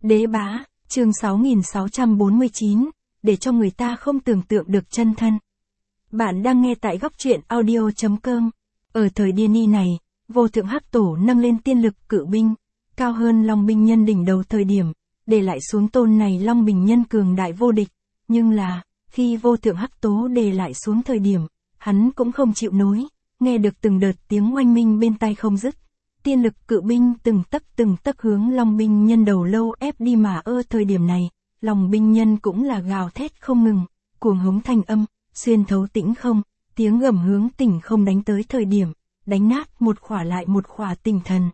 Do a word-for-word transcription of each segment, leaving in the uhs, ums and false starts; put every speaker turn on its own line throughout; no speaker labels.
Đế bá, chương sáu nghìn sáu trăm bốn mươi chín, để cho người ta không tưởng tượng được chân thân. Bạn đang nghe tại góc truyện audio chấm com. Ở thời Điên Ni này, vô thượng hắc tổ nâng lên tiên lực cự binh, cao hơn Long binh nhân đỉnh đầu thời điểm, để lại xuống tôn này Long binh nhân cường đại vô địch. Nhưng là, khi vô thượng hắc tố để lại xuống thời điểm, hắn cũng không chịu nối, nghe được từng đợt tiếng oanh minh bên tai không dứt. Tiên lực cự binh từng tấc từng tấc hướng Long binh nhân đầu lâu ép đi mà ơ thời điểm này, Long binh nhân cũng là gào thét không ngừng, cuồng hống thanh âm, xuyên thấu tĩnh không, tiếng gầm hướng tỉnh không đánh tới thời điểm, đánh nát một khỏa lại một khỏa tinh thần.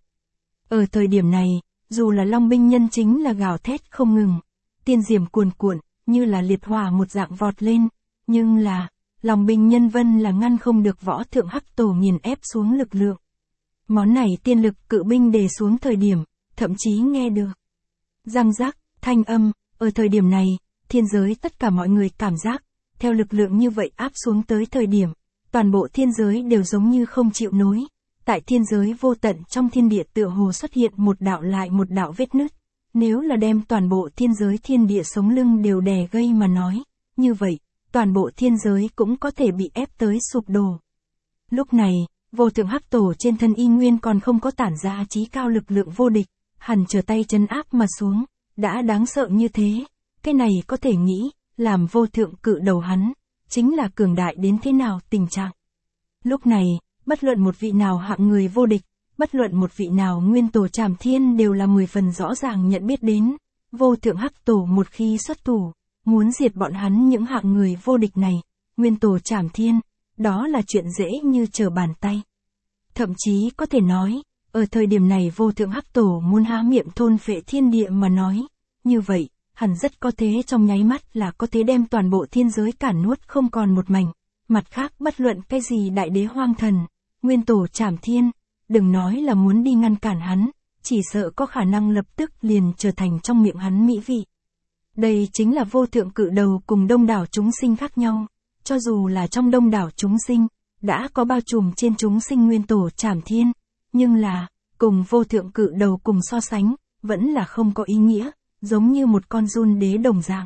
Ở thời điểm này, dù là Long binh nhân chính là gào thét không ngừng, tiên diệm cuồn cuộn, như là liệt hỏa một dạng vọt lên, nhưng là, Long binh nhân vân là ngăn không được võ thượng hắc tổ nghiền ép xuống lực lượng. Món này tiên lực cự binh đề xuống thời điểm, thậm chí nghe được răng rắc, thanh âm, ở thời điểm này, thiên giới tất cả mọi người cảm giác, theo lực lượng như vậy áp xuống tới thời điểm, toàn bộ thiên giới đều giống như không chịu nối. Tại thiên giới vô tận trong thiên địa tựa hồ xuất hiện một đạo lại một đạo vết nứt. Nếu là đem toàn bộ thiên giới thiên địa sống lưng đều đè gây mà nói, như vậy, toàn bộ thiên giới cũng có thể bị ép tới sụp đổ. Lúc này, vô thượng hắc tổ trên thân y nguyên còn không có tản ra chí cao lực lượng vô địch, hẳn trở tay trấn áp mà xuống, đã đáng sợ như thế, cái này có thể nghĩ, làm vô thượng cự đầu hắn, chính là cường đại đến thế nào tình trạng. Lúc này, bất luận một vị nào hạng người vô địch, bất luận một vị nào nguyên tổ trảm thiên đều là mười phần rõ ràng nhận biết đến, vô thượng hắc tổ một khi xuất thủ, muốn diệt bọn hắn những hạng người vô địch này, nguyên tổ trảm thiên, đó là chuyện dễ như trở bàn tay. Thậm chí có thể nói, ở thời điểm này vô thượng hắc tổ muốn há miệng thôn phệ thiên địa mà nói, như vậy, hẳn rất có thế trong nháy mắt là có thể đem toàn bộ thiên giới cản nuốt không còn một mảnh. Mặt khác bất luận cái gì đại đế hoang thần, nguyên tổ trảm thiên, đừng nói là muốn đi ngăn cản hắn, chỉ sợ có khả năng lập tức liền trở thành trong miệng hắn mỹ vị. Đây chính là vô thượng cự đầu cùng đông đảo chúng sinh khác nhau, cho dù là trong đông đảo chúng sinh, đã có bao trùm trên chúng sinh nguyên tổ trảm thiên, nhưng là, cùng vô thượng cự đầu cùng so sánh, vẫn là không có ý nghĩa, giống như một con giun đế đồng dạng.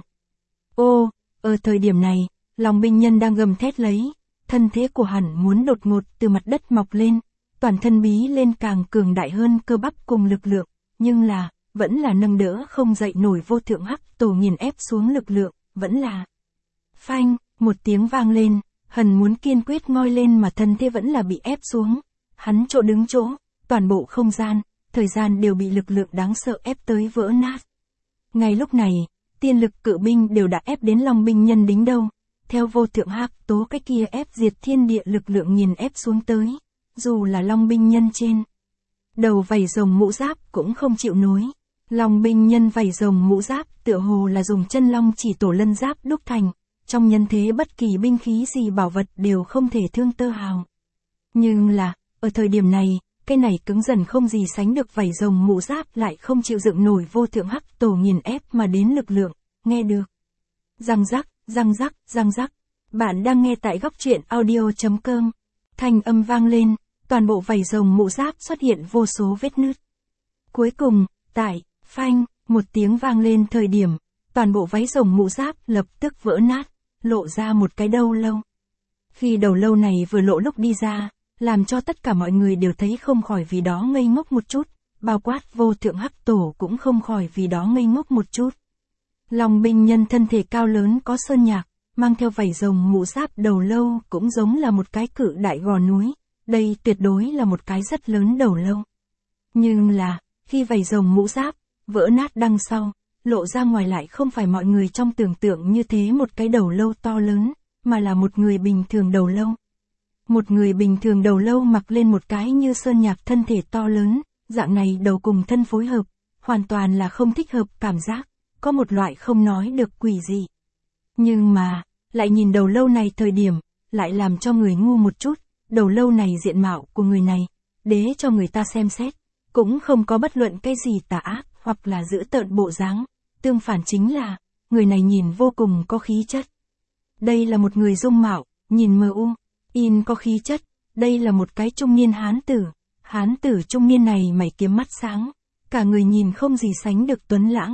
Ô, ở thời điểm này, Long binh nhân đang gầm thét lấy, thân thế của hắn muốn đột ngột từ mặt đất mọc lên, toàn thân bí lên càng cường đại hơn cơ bắp cùng lực lượng, nhưng là, vẫn là nâng đỡ không dậy nổi vô thượng hắc tổ nghiền ép xuống lực lượng, vẫn là phanh, một tiếng vang lên, hần muốn kiên quyết ngoi lên mà thân thế vẫn là bị ép xuống, hắn chỗ đứng chỗ, toàn bộ không gian, thời gian đều bị lực lượng đáng sợ ép tới vỡ nát. Ngay lúc này, tiên lực cự binh đều đã ép đến Long binh nhân đính đâu, theo vô thượng hắc tố cái kia ép diệt thiên địa lực lượng nghiền ép xuống tới, dù là Long binh nhân trên đầu vảy rồng mũ giáp cũng không chịu nối. Long binh nhân vảy rồng mũ giáp tựa hồ là dùng chân long chỉ tổ lân giáp đúc thành, trong nhân thế bất kỳ binh khí gì bảo vật đều không thể thương tơ hào. Nhưng là, ở thời điểm này, cái này cứng dần không gì sánh được vảy rồng mũ giáp lại không chịu dựng nổi vô thượng hắc tổ nghiền ép mà đến lực lượng, nghe được. Răng rắc, răng rắc, răng rắc. Bạn đang nghe tại góc truyện audio chấm com. Thanh âm vang lên, toàn bộ vảy rồng mũ giáp xuất hiện vô số vết nứt. Cuối cùng, tại, phanh, một tiếng vang lên thời điểm, toàn bộ váy rồng mũ giáp lập tức vỡ nát, lộ ra một cái đầu lâu. Khi đầu lâu này vừa lộ lúc đi ra, làm cho tất cả mọi người đều thấy không khỏi vì đó ngây ngốc một chút, bao quát vô thượng hắc tổ cũng không khỏi vì đó ngây ngốc một chút. Long binh nhân thân thể cao lớn có sơn nhạc, mang theo vảy rồng mũ giáp đầu lâu cũng giống là một cái cự đại gò núi, đây tuyệt đối là một cái rất lớn đầu lâu. Nhưng là, khi vảy rồng mũ giáp vỡ nát đằng sau, lộ ra ngoài lại không phải mọi người trong tưởng tượng như thế một cái đầu lâu to lớn, mà là một người bình thường đầu lâu. Một người bình thường đầu lâu mặc lên một cái như sơn nhạc thân thể to lớn, dạng này đầu cùng thân phối hợp, hoàn toàn là không thích hợp cảm giác, có một loại không nói được quỷ dị. Nhưng mà, lại nhìn đầu lâu này thời điểm, lại làm cho người ngu một chút, đầu lâu này diện mạo của người này, đế cho người ta xem xét, cũng không có bất luận cái gì tà ác hoặc là dữ tợn bộ dáng, tương phản chính là, người này nhìn vô cùng có khí chất. Đây là một người dung mạo, nhìn mờ u, in có khí chất, đây là một cái trung niên hán tử, hán tử trung niên này mày kiếm mắt sáng, cả người nhìn không gì sánh được tuấn lãng,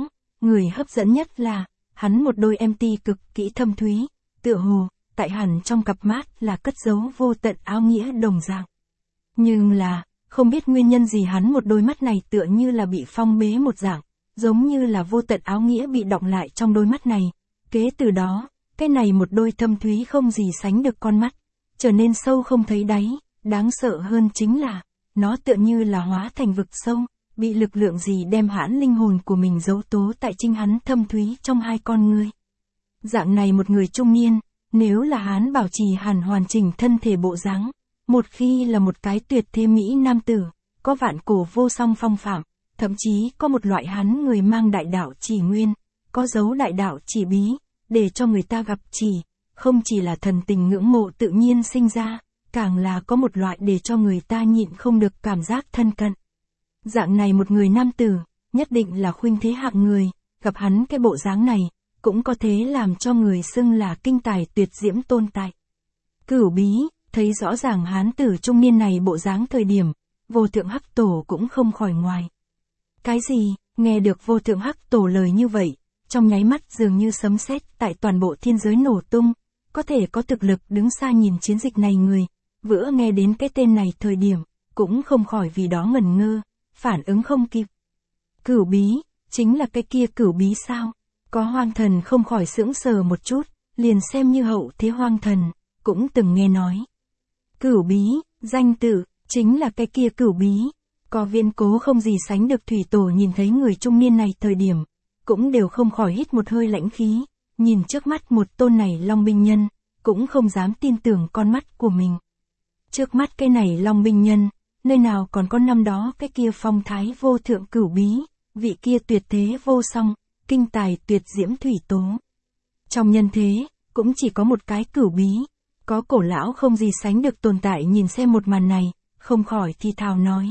người hấp dẫn nhất là, hắn một đôi em ti cực kỹ thâm thúy, tựa hồ, tại hẳn trong cặp mắt là cất giấu vô tận áo nghĩa đồng dạng. Nhưng là, không biết nguyên nhân gì hắn một đôi mắt này tựa như là bị phong bế một dạng, giống như là vô tận áo nghĩa bị đọng lại trong đôi mắt này. Kế từ đó, cái này một đôi thâm thúy không gì sánh được con mắt, trở nên sâu không thấy đáy, đáng sợ hơn chính là, nó tựa như là hóa thành vực sâu, bị lực lượng gì đem hãn linh hồn của mình giấu tố tại chính hắn thâm thúy trong hai con ngươi. Dạng này một người trung niên, nếu là hắn bảo trì hẳn hoàn chỉnh thân thể bộ dáng, một khi là một cái tuyệt thế mỹ nam tử, có vạn cổ vô song phong phạm, thậm chí có một loại hắn người mang đại đạo chỉ nguyên, có dấu đại đạo chỉ bí, để cho người ta gặp chỉ, không chỉ là thần tình ngưỡng mộ tự nhiên sinh ra, càng là có một loại để cho người ta nhịn không được cảm giác thân cận. Dạng này một người nam tử, nhất định là khuynh thế hạng người, gặp hắn cái bộ dáng này, cũng có thế làm cho người xưng là kinh tài tuyệt diễm tồn tại. Cửu Bí, thấy rõ ràng hán tử trung niên này bộ dáng thời điểm, Vô Thượng Hắc Tổ cũng không khỏi ngoài. Cái gì, nghe được Vô Thượng Hắc Tổ lời như vậy, trong nháy mắt dường như sấm sét tại toàn bộ thiên giới nổ tung, có thể có thực lực đứng xa nhìn chiến dịch này người, vừa nghe đến cái tên này thời điểm, cũng không khỏi vì đó ngẩn ngơ, phản ứng không kịp. Cửu Bí, chính là cái kia Cửu Bí sao? Có hoang thần không khỏi sững sờ một chút, liền xem như hậu thế hoang thần, cũng từng nghe nói. Cửu Bí, danh tự, chính là cái kia Cửu Bí. Có viên cố không gì sánh được thủy tổ nhìn thấy người trung niên này thời điểm, cũng đều không khỏi hít một hơi lãnh khí, nhìn trước mắt một tôn này Long Binh Nhân, cũng không dám tin tưởng con mắt của mình. Trước mắt cái này Long Binh Nhân, nơi nào còn có năm đó cái kia phong thái vô thượng Cửu Bí, vị kia tuyệt thế vô song, kinh tài tuyệt diễm thủy tố. Trong nhân thế, cũng chỉ có một cái Cửu Bí, có cổ lão không gì sánh được tồn tại nhìn xem một màn này, không khỏi thì thào nói.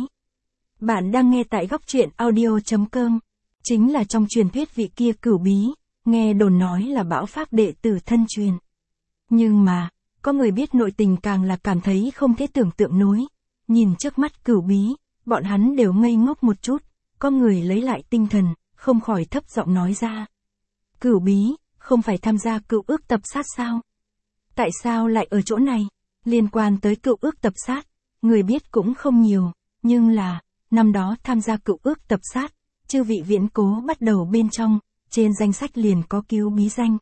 Bạn đang nghe tại góc truyện audio chấm com, chính là trong truyền thuyết vị kia Cửu Bí, nghe đồn nói là Bão Phác đệ tử thân truyền. Nhưng mà, có người biết nội tình càng là cảm thấy không thể tưởng tượng nổi, nhìn trước mắt Cửu Bí, bọn hắn đều ngây ngốc một chút, có người lấy lại tinh thần, không khỏi thấp giọng nói ra. Cửu Bí, không phải tham gia cựu ước tập sát sao? Tại sao lại ở chỗ này? Liên quan tới cựu ước tập sát, người biết cũng không nhiều, nhưng là, năm đó tham gia cựu ước tập sát, chư vị viễn cố bắt đầu bên trong, trên danh sách liền có Cứu Bí danh.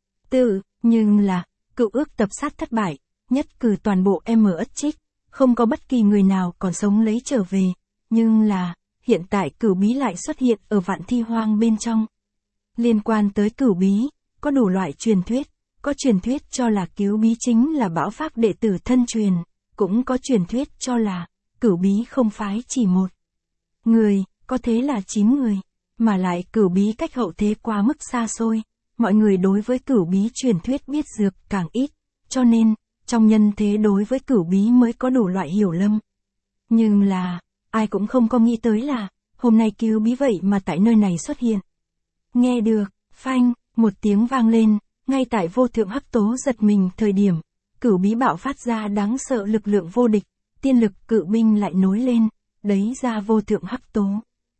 Tự, nhưng là, cựu ước tập sát thất bại, nhất cử toàn bộ em ở ất trích, không có bất kỳ người nào còn sống lấy trở về, nhưng là, hiện tại Cửu Bí lại xuất hiện ở vạn thi hoang bên trong. Liên quan tới Cửu Bí, có đủ loại truyền thuyết, có truyền thuyết cho là Cứu Bí chính là Bão Phác đệ tử thân truyền, cũng có truyền thuyết cho là, Cửu Bí không phái chỉ một người, có thế là chín người, mà lại Cửu Bí cách hậu thế quá mức xa xôi, mọi người đối với Cửu Bí truyền thuyết biết dược càng ít, cho nên, trong nhân thế đối với Cửu Bí mới có đủ loại hiểu lầm. Nhưng là, ai cũng không có nghĩ tới là, hôm nay Cứu Bí vậy mà tại nơi này xuất hiện. Nghe được, phanh, một tiếng vang lên, ngay tại Vô Thượng Hắc Tố giật mình thời điểm, Cửu Bí bạo phát ra đáng sợ lực lượng vô địch, tiên lực cự binh lại nối lên, đấy ra Vô Thượng Hắc Tố.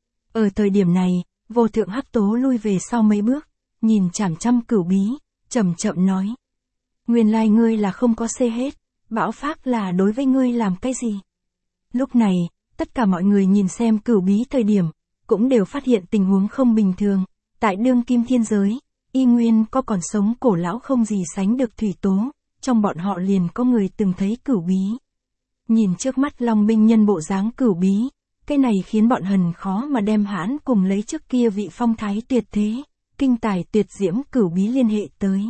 Ở thời điểm này, Vô Thượng Hắc Tố lui về sau mấy bước, nhìn chằm chằm Cửu Bí, chậm chậm nói. Nguyên lai ngươi là không có xê hết, Bão Phác là đối với ngươi làm cái gì? Lúc này, tất cả mọi người nhìn xem Cửu Bí thời điểm, cũng đều phát hiện tình huống không bình thường, tại đương kim thiên giới, y nguyên có còn sống cổ lão không gì sánh được thủy tố, trong bọn họ liền có người từng thấy Cửu Bí. Nhìn trước mắt Long Binh Nhân bộ dáng Cửu Bí, cái này khiến bọn hần khó mà đem hãn cùng lấy trước kia vị phong thái tuyệt thế, kinh tài tuyệt diễm Cửu Bí liên hệ tới.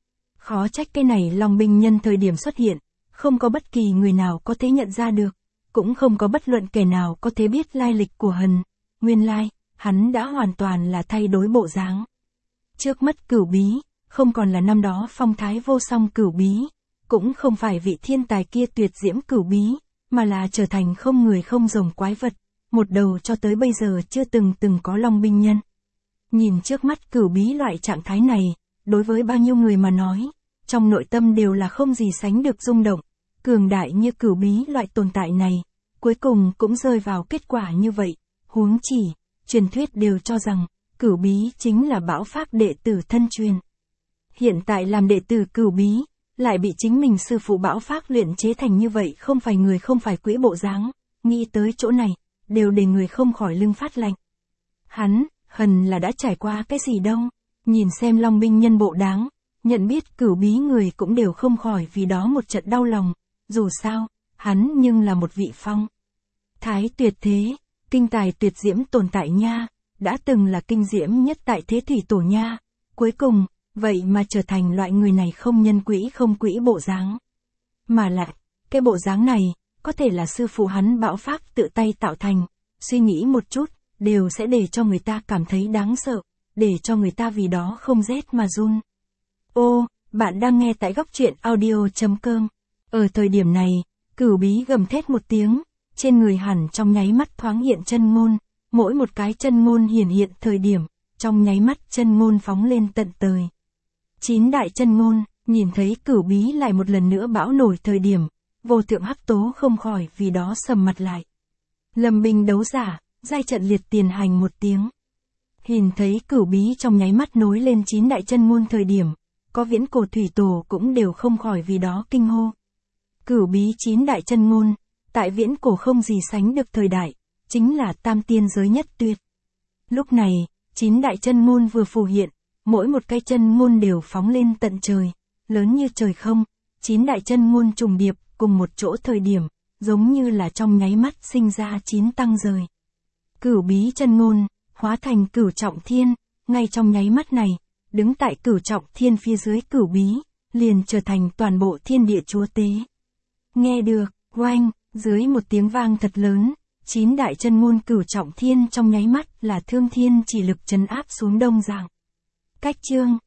Khó trách cái này Long Binh Nhân thời điểm xuất hiện, không có bất kỳ người nào có thể nhận ra được, cũng không có bất luận kẻ nào có thể biết lai lịch của hần, nguyên lai, hắn đã hoàn toàn là thay đổi bộ dáng. Trước mắt Cửu Bí, không còn là năm đó phong thái vô song Cửu Bí, cũng không phải vị thiên tài kia tuyệt diễm Cửu Bí, mà là trở thành không người không rồng quái vật, một đầu cho tới bây giờ chưa từng từng có Long Binh Nhân. Nhìn trước mắt Cửu Bí loại trạng thái này, đối với bao nhiêu người mà nói, trong nội tâm đều là không gì sánh được rung động, cường đại như Cửu Bí loại tồn tại này, cuối cùng cũng rơi vào kết quả như vậy, huống chỉ, truyền thuyết đều cho rằng, Cửu Bí chính là Bão Phác đệ tử thân truyền. Hiện tại làm đệ tử Cửu Bí, lại bị chính mình sư phụ Bão Phác luyện chế thành như vậy, không phải người không phải quỷ bộ dáng, nghĩ tới chỗ này, đều để người không khỏi lưng phát lạnh. Hắn, hần là đã trải qua cái gì đâu, nhìn xem Long binh nhân bộ đáng, nhận biết Cửu Bí người cũng đều không khỏi vì đó một trận đau lòng, dù sao, hắn nhưng là một vị phong thái tuyệt thế, kinh tài tuyệt diễm tồn tại nha, đã từng là kinh diễm nhất tại thế thủy tổ nha, cuối cùng, vậy mà trở thành loại người này không nhân quỹ không quỹ bộ dáng. Mà lại, cái bộ dáng này, có thể là sư phụ hắn Bão Phác tự tay tạo thành, suy nghĩ một chút, đều sẽ để cho người ta cảm thấy đáng sợ, để cho người ta vì đó không rét mà run. Ô, bạn đang nghe tại góc truyện audio.com. Ở thời điểm này, Cửu Bí gầm thét một tiếng, trên người hẳn trong nháy mắt thoáng hiện chân ngôn, mỗi một cái chân ngôn hiển hiện thời điểm, trong nháy mắt chân ngôn phóng lên tận trời. Chín đại chân ngôn, nhìn thấy Cửu Bí lại một lần nữa bão nổi thời điểm, vô thượng hắc tố không khỏi vì đó sầm mặt lại. Lâm binh đấu giả, giai trận liệt tiền hành một tiếng. Nhìn thấy Cửu Bí trong nháy mắt nối lên chín đại chân ngôn thời điểm, có viễn cổ thủy tổ cũng đều không khỏi vì đó kinh hô. Cửu Bí chín đại chân ngôn, tại viễn cổ không gì sánh được thời đại, chính là tam tiên giới nhất tuyệt. Lúc này, chín đại chân ngôn vừa phù hiện, mỗi một cái chân ngôn đều phóng lên tận trời, lớn như trời không, chín đại chân ngôn trùng điệp, cùng một chỗ thời điểm, giống như là trong nháy mắt sinh ra chín tăng rời. Cửu Bí chân ngôn, hóa thành Cửu Trọng Thiên, ngay trong nháy mắt này, đứng tại Cửu Trọng Thiên phía dưới Cửu Bí, liền trở thành toàn bộ thiên địa chúa tế. Nghe được, oanh, dưới một tiếng vang thật lớn, chín đại chân ngôn Cửu Trọng Thiên trong nháy mắt là thương thiên chỉ lực trấn áp xuống đông dạng. Cách chương,